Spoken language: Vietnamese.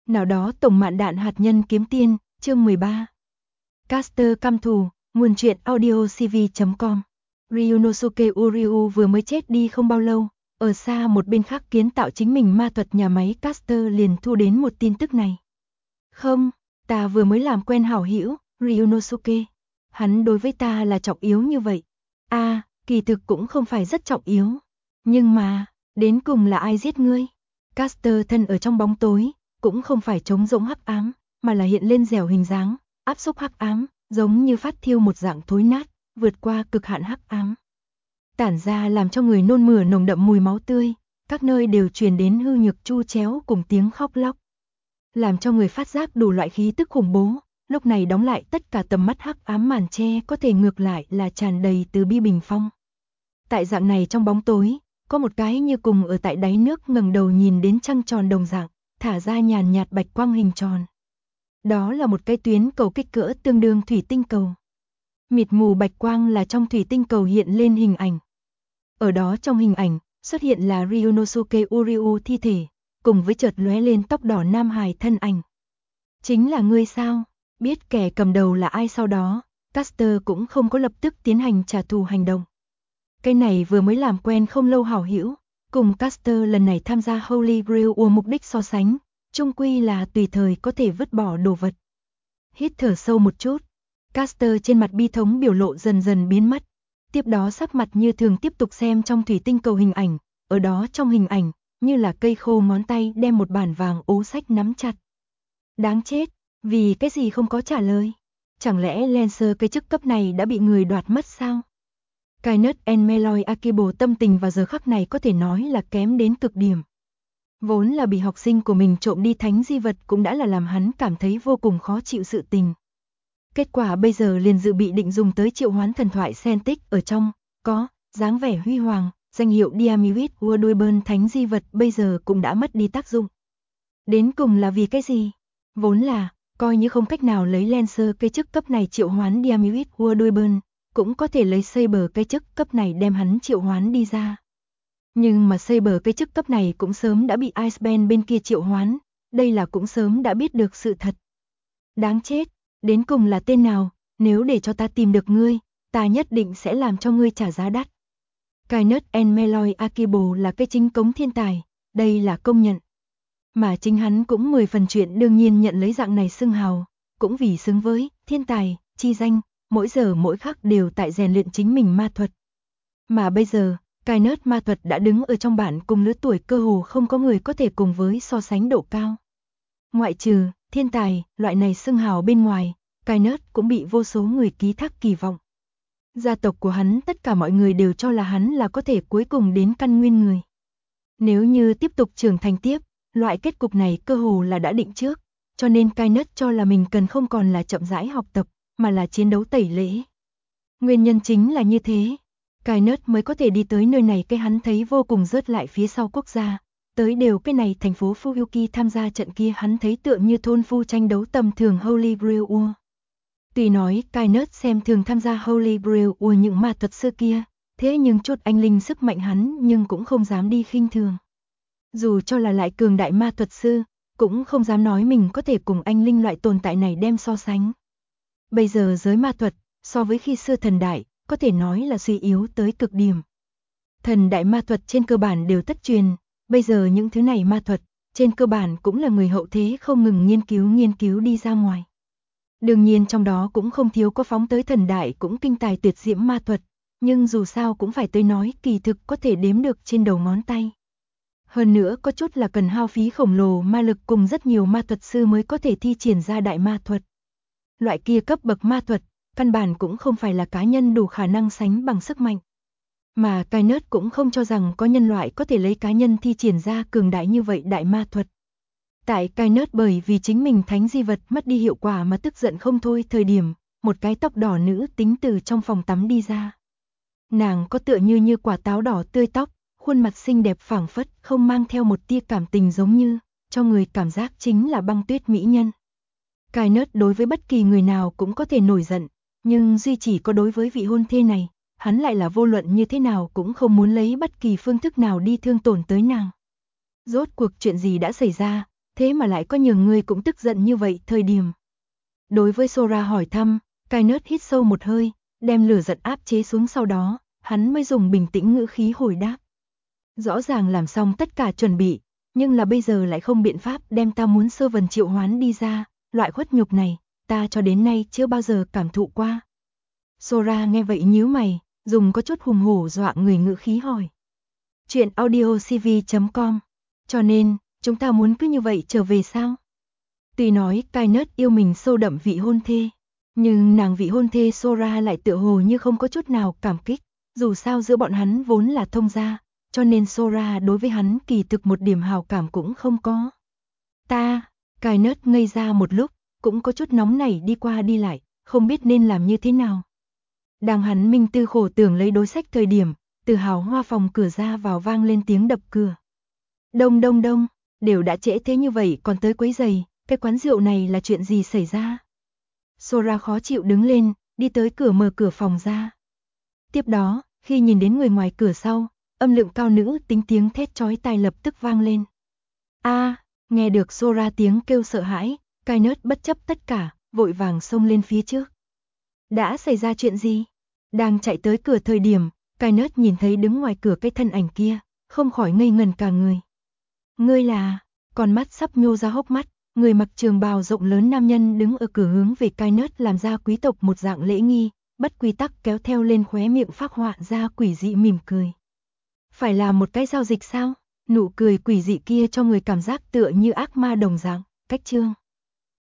Nào đó tổng mạn đạn hạt nhân kiếm tiên, chương 13. Caster căm thù, nguồn truyện audio cv.com. Ryunosuke Uryu vừa mới chết đi không bao lâu, ở xa một bên khác kiến tạo chính mình ma thuật nhà máy Caster liền thu đến một tin tức này. Không, ta vừa mới làm quen hảo hữu, Ryunosuke. Hắn đối với ta là trọng yếu như vậy. Kỳ thực cũng không phải rất trọng yếu. Nhưng mà, đến cùng là ai giết ngươi? Caster thân ở trong bóng tối, cũng không phải trống rỗng hắc ám, mà là hiện lên dẻo hình dáng, áp xúc hắc ám, giống như phát thiêu một dạng thối nát, vượt qua cực hạn hắc ám. Tản ra làm cho người nôn mửa nồng đậm mùi máu tươi, các nơi đều truyền đến hư nhược chu chéo cùng tiếng khóc lóc. Làm cho người phát giác đủ loại khí tức khủng bố, lúc này đóng lại tất cả tầm mắt hắc ám màn che có thể ngược lại là tràn đầy từ bi bình phong. Tại dạng này trong bóng tối, có một cái như cùng ở tại đáy nước ngẩng đầu nhìn đến trăng tròn đồng dạng, thả ra nhàn nhạt bạch quang hình tròn. Đó là một cái tuyến cầu kích cỡ tương đương thủy tinh cầu. Mịt mù bạch quang là trong thủy tinh cầu hiện lên hình ảnh. Ở đó trong hình ảnh, xuất hiện là Ryunosuke Uryu thi thể, cùng với chợt lóe lên tóc đỏ nam hài thân ảnh. Chính là ngươi sao? Biết kẻ cầm đầu là ai sau đó, Caster cũng không có lập tức tiến hành trả thù hành động. Cái này vừa mới làm quen không lâu hảo hữu, cùng Caster lần này tham gia Holy Grail mục đích so sánh, chung quy là tùy thời có thể vứt bỏ đồ vật. Hít thở sâu một chút, Caster trên mặt bi thống biểu lộ dần dần biến mất, tiếp đó sắc mặt như thường tiếp tục xem trong thủy tinh cầu hình ảnh, ở đó trong hình ảnh, như là cây khô ngón tay đem một bản vàng ố sách nắm chặt. Đáng chết, vì cái gì không có trả lời? Chẳng lẽ Lancer cái chức cấp này đã bị người đoạt mất sao? Kainet and Meloy Akibo tâm tình vào giờ khắc này có thể nói là kém đến cực điểm. Vốn là bị học sinh của mình trộm đi thánh di vật cũng đã là làm hắn cảm thấy vô cùng khó chịu sự tình. Kết quả bây giờ liền dự bị định dùng tới triệu hoán thần thoại Sentic ở trong, có, dáng vẻ huy hoàng, danh hiệu Diamirit Worldwide thánh di vật bây giờ cũng đã mất đi tác dụng. Đến cùng là vì cái gì? Vốn là, coi như không cách nào lấy Lancer cái chức cấp này triệu hoán Diamirit Worldwide, cũng có thể lấy Saber cái chức cấp này đem hắn triệu hoán đi ra. Nhưng mà Saber cái chức cấp này cũng sớm đã bị Iceman bên kia triệu hoán, đây là cũng sớm đã biết được sự thật. Đáng chết, đến cùng là tên nào, nếu để cho ta tìm được ngươi, ta nhất định sẽ làm cho ngươi trả giá đắt. Kainet and Meloy Akibo là cái chính cống thiên tài, đây là công nhận. Mà chính hắn cũng 10 phần chuyện đương nhiên nhận lấy dạng này xưng hào, cũng vì xứng với thiên tài, chi danh, mỗi giờ mỗi khắc đều tại rèn luyện chính mình ma thuật. Mà bây giờ, Kainet ma thuật đã đứng ở trong bản cùng lứa tuổi cơ hồ không có người có thể cùng với so sánh độ cao. Ngoại trừ thiên tài, loại này xưng hào bên ngoài, Kainet cũng bị vô số người ký thác kỳ vọng. Gia tộc của hắn tất cả mọi người đều cho là hắn là có thể cuối cùng đến căn nguyên người. Nếu như tiếp tục trưởng thành tiếp, loại kết cục này cơ hồ là đã định trước, cho nên Kainet cho là mình cần không còn là chậm rãi học tập, mà là chiến đấu tẩy lễ. Nguyên nhân chính là như thế, Kainet mới có thể đi tới nơi này cái hắn thấy vô cùng rớt lại phía sau quốc gia, tới đều cái này thành phố Fuyuki tham gia trận kia hắn thấy tựa như thôn phu tranh đấu tầm thường Holy Grail. Tuy nói Kainet xem thường tham gia Holy Grail những ma thuật sư kia, thế nhưng chút anh linh sức mạnh hắn nhưng cũng không dám đi khinh thường. Dù cho là lại cường đại ma thuật sư, cũng không dám nói mình có thể cùng anh linh loại tồn tại này đem so sánh. Bây giờ giới ma thuật, so với khi xưa thần đại, có thể nói là suy yếu tới cực điểm. Thần đại ma thuật trên cơ bản đều thất truyền, bây giờ những thứ này ma thuật, trên cơ bản cũng là người hậu thế không ngừng nghiên cứu đi ra ngoài. Đương nhiên trong đó cũng không thiếu có phóng tới thần đại cũng kinh tài tuyệt diễm ma thuật, nhưng dù sao cũng phải tới nói kỳ thực có thể đếm được trên đầu ngón tay. Hơn nữa có chút là cần hao phí khổng lồ ma lực cùng rất nhiều ma thuật sư mới có thể thi triển ra đại ma thuật. Loại kia cấp bậc ma thuật, căn bản cũng không phải là cá nhân đủ khả năng sánh bằng sức mạnh. Mà Kainet cũng không cho rằng có nhân loại có thể lấy cá nhân thi triển ra cường đại như vậy đại ma thuật. Tại Kainet bởi vì chính mình thánh di vật mất đi hiệu quả mà tức giận không thôi thời điểm, một cái tóc đỏ nữ tính từ trong phòng tắm đi ra. Nàng có tựa như quả táo đỏ tươi tóc, khuôn mặt xinh đẹp phảng phất, không mang theo một tia cảm tình giống như, cho người cảm giác chính là băng tuyết mỹ nhân. Kainet đối với bất kỳ người nào cũng có thể nổi giận, nhưng duy chỉ có đối với vị hôn thê này, hắn lại là vô luận như thế nào cũng không muốn lấy bất kỳ phương thức nào đi thương tổn tới nàng. Rốt cuộc chuyện gì đã xảy ra, thế mà lại có nhường ngươi cũng tức giận như vậy thời điểm. Đối với Sora hỏi thăm, Kainet hít sâu một hơi, đem lửa giận áp chế xuống, sau đó, hắn mới dùng bình tĩnh ngữ khí hồi đáp. Rõ ràng làm xong tất cả chuẩn bị, nhưng là bây giờ lại không biện pháp đem ta muốn sơ vần triệu hoán đi ra, loại khuất nhục này, ta cho đến nay chưa bao giờ cảm thụ qua. Sora nghe vậy nhíu mày, dùng có chút hùng hổ dọa người ngữ khí hỏi. Chuyện audiocv.com. Cho nên, chúng ta muốn cứ như vậy trở về sao? Tuy nói Kainet yêu mình sâu đậm vị hôn thê, nhưng nàng vị hôn thê Sora lại tựa hồ như không có chút nào cảm kích, dù sao giữa bọn hắn vốn là thông gia, cho nên Sora đối với hắn kỳ thực một điểm hào cảm cũng không có. Kainet ngây ra một lúc, cũng có chút nóng nảy đi qua đi lại, không biết nên làm như thế nào. Đang hắn minh tư khổ tưởng lấy đối sách thời điểm, từ hào hoa phòng cửa ra vào vang lên tiếng đập cửa. Đông đông đông, đều đã trễ thế như vậy còn tới quấy giày, cái quán rượu này là chuyện gì xảy ra? Sora khó chịu đứng lên, đi tới cửa mở cửa phòng ra. Tiếp đó, khi nhìn đến người ngoài cửa sau, âm lượng cao nữ tính tiếng thét chói tai lập tức vang lên. Nghe được Sora tiếng kêu sợ hãi, Kainet bất chấp tất cả, vội vàng xông lên phía trước. Đã xảy ra chuyện gì? Đang chạy tới cửa thời điểm, Kainet nhìn thấy đứng ngoài cửa cái thân ảnh kia, không khỏi ngây ngần cả người. Ngươi là, con mắt sắp nhô ra hốc mắt, người mặc trường bào rộng lớn nam nhân đứng ở cửa hướng về Kainet làm ra quý tộc một dạng lễ nghi, bất quy tắc kéo theo lên khóe miệng phác họa ra quỷ dị mỉm cười. Phải là một cái giao dịch sao? Nụ cười quỷ dị kia cho người cảm giác tựa như ác ma đồng dạng, cách chương.